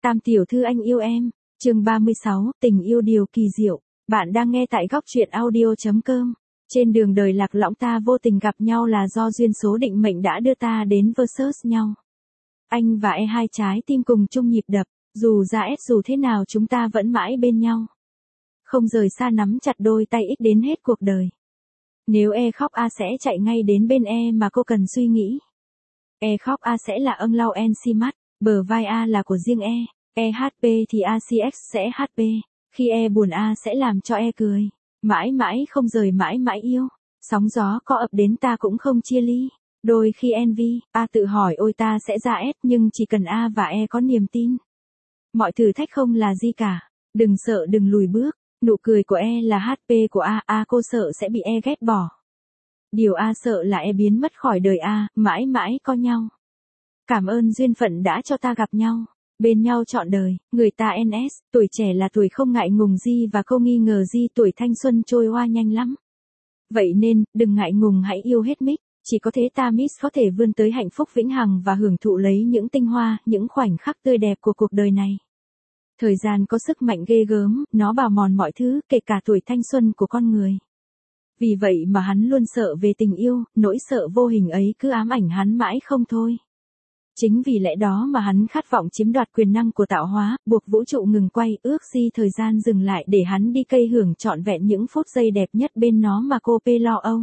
Tam tiểu thư anh yêu em, chương 36, tình yêu điều kỳ diệu. Bạn đang nghe tại góc truyện audio.com. Trên đường đời lạc lõng ta vô tình gặp nhau là do duyên số định mệnh đã đưa ta đến versus nhau. Anh và hai trái tim cùng chung nhịp đập, dù ra dù thế nào chúng ta vẫn mãi bên nhau. Không rời xa nắm chặt đôi tay ích đến hết cuộc đời. Nếu khóc sẽ chạy ngay đến bên mà cô cần suy nghĩ. Khóc sẽ là âng lau si mắt, bờ vai là của riêng HP thì ACX sẽ HP, khi buồn sẽ làm cho cười, mãi mãi không rời mãi mãi yêu, sóng gió có ập đến ta cũng không chia ly, đôi khi envy, tự hỏi ôi ta sẽ ra S nhưng chỉ cần và có niềm tin. Mọi thử thách không là gì cả, đừng sợ đừng lùi bước, nụ cười của là HP của cô sợ sẽ bị ghét bỏ. Điều sợ là biến mất khỏi đời mãi mãi có nhau. Cảm ơn duyên phận đã cho ta gặp nhau, bên nhau trọn đời, người ta NS, tuổi trẻ là tuổi không ngại ngùng gì và không nghi ngờ gì, tuổi thanh xuân trôi qua nhanh lắm. Vậy nên, đừng ngại ngùng hãy yêu hết mic, chỉ có thế ta miss có thể vươn tới hạnh phúc vĩnh hằng và hưởng thụ lấy những tinh hoa, những khoảnh khắc tươi đẹp của cuộc đời này. Thời gian có sức mạnh ghê gớm, nó bào mòn mọi thứ, kể cả tuổi thanh xuân của con người. Vì vậy mà hắn luôn sợ về tình yêu, nỗi sợ vô hình ấy cứ ám ảnh hắn mãi không thôi. Chính vì lẽ đó mà hắn khát vọng chiếm đoạt quyền năng của tạo hóa, buộc vũ trụ ngừng quay, ước gì thời gian dừng lại để hắn đi cây hưởng trọn vẹn những phút giây đẹp nhất bên nó mà cô lo âu.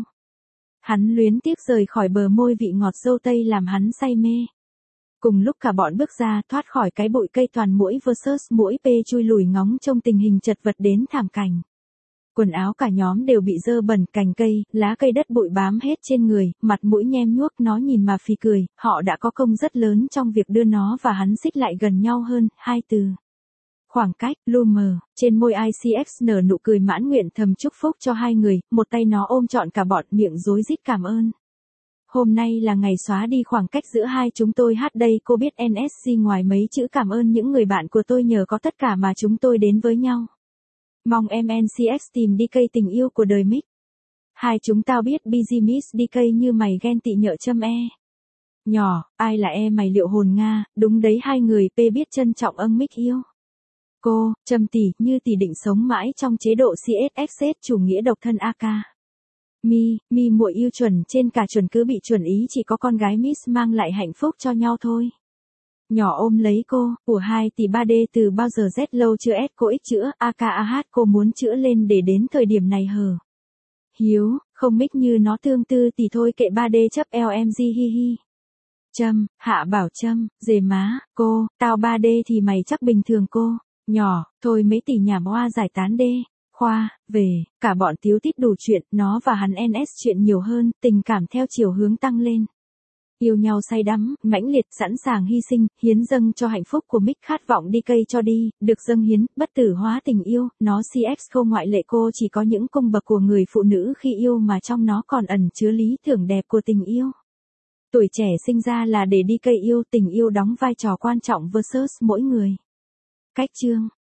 Hắn luyến tiếc rời khỏi bờ môi vị ngọt dâu tây làm hắn say mê. Cùng lúc cả bọn bước ra thoát khỏi cái bụi cây toàn muỗi versus muỗi chui lùi ngóng trông tình hình chật vật đến thảm cảnh. Quần áo cả nhóm đều bị dơ bẩn, cành cây, lá cây đất bụi bám hết trên người, mặt mũi nhem nhuốc, nó nhìn mà phì cười, họ đã có công rất lớn trong việc đưa nó và hắn xích lại gần nhau hơn, 2 từ. Khoảng cách, lu mờ, trên môi ICX nở nụ cười mãn nguyện thầm chúc phúc cho hai người, một tay nó ôm trọn cả bọn, miệng rối rít cảm ơn. Hôm nay là ngày xóa đi khoảng cách giữa hai chúng tôi đây, cô biết NSC ngoài mấy chữ cảm ơn những người bạn của tôi nhờ có tất cả mà chúng tôi đến với nhau. Mong em NCX tìm DK tình yêu của đời Mick. Hai chúng tao biết busy miss DK như mày ghen tị nhợ châm Nhỏ, ai là mày liệu hồn Nga, đúng đấy hai người biết trân trọng Mick yêu. Cô, châm tỷ, như tỷ định sống mãi trong chế độ CSXS chủ nghĩa độc thân AK. Mi muội yêu chuẩn trên cả chuẩn cứ bị chuẩn ý chỉ có con gái miss mang lại hạnh phúc cho nhau thôi. Nhỏ ôm lấy cô, của 2 tỷ 3D từ bao giờ Z lâu chưa S cô ích chữa, AKAH cô muốn chữa lên để đến thời điểm này hờ. Hiếu, không mic như nó tương tư thì thôi kệ 3D chấp LMG hi hi. Trâm, Hạ bảo Trâm, dề má, cô, tao 3D thì mày chắc bình thường cô. Nhỏ, thôi mấy tỷ nhảm hoa giải tán đê. Khoa, về, cả bọn tíu tít đủ chuyện, nó và hắn NS chuyện nhiều hơn, tình cảm theo chiều hướng tăng lên. Yêu nhau say đắm, mãnh liệt, sẵn sàng hy sinh, hiến dâng cho hạnh phúc của Mick, khát vọng đi cây cho đi, được dâng hiến, bất tử hóa tình yêu, nó CX không ngoại lệ, cô chỉ có những cung bậc của người phụ nữ khi yêu mà trong nó còn ẩn chứa lý tưởng đẹp của tình yêu. Tuổi trẻ sinh ra là để đi cây yêu, tình yêu đóng vai trò quan trọng versus mỗi người. Cách chương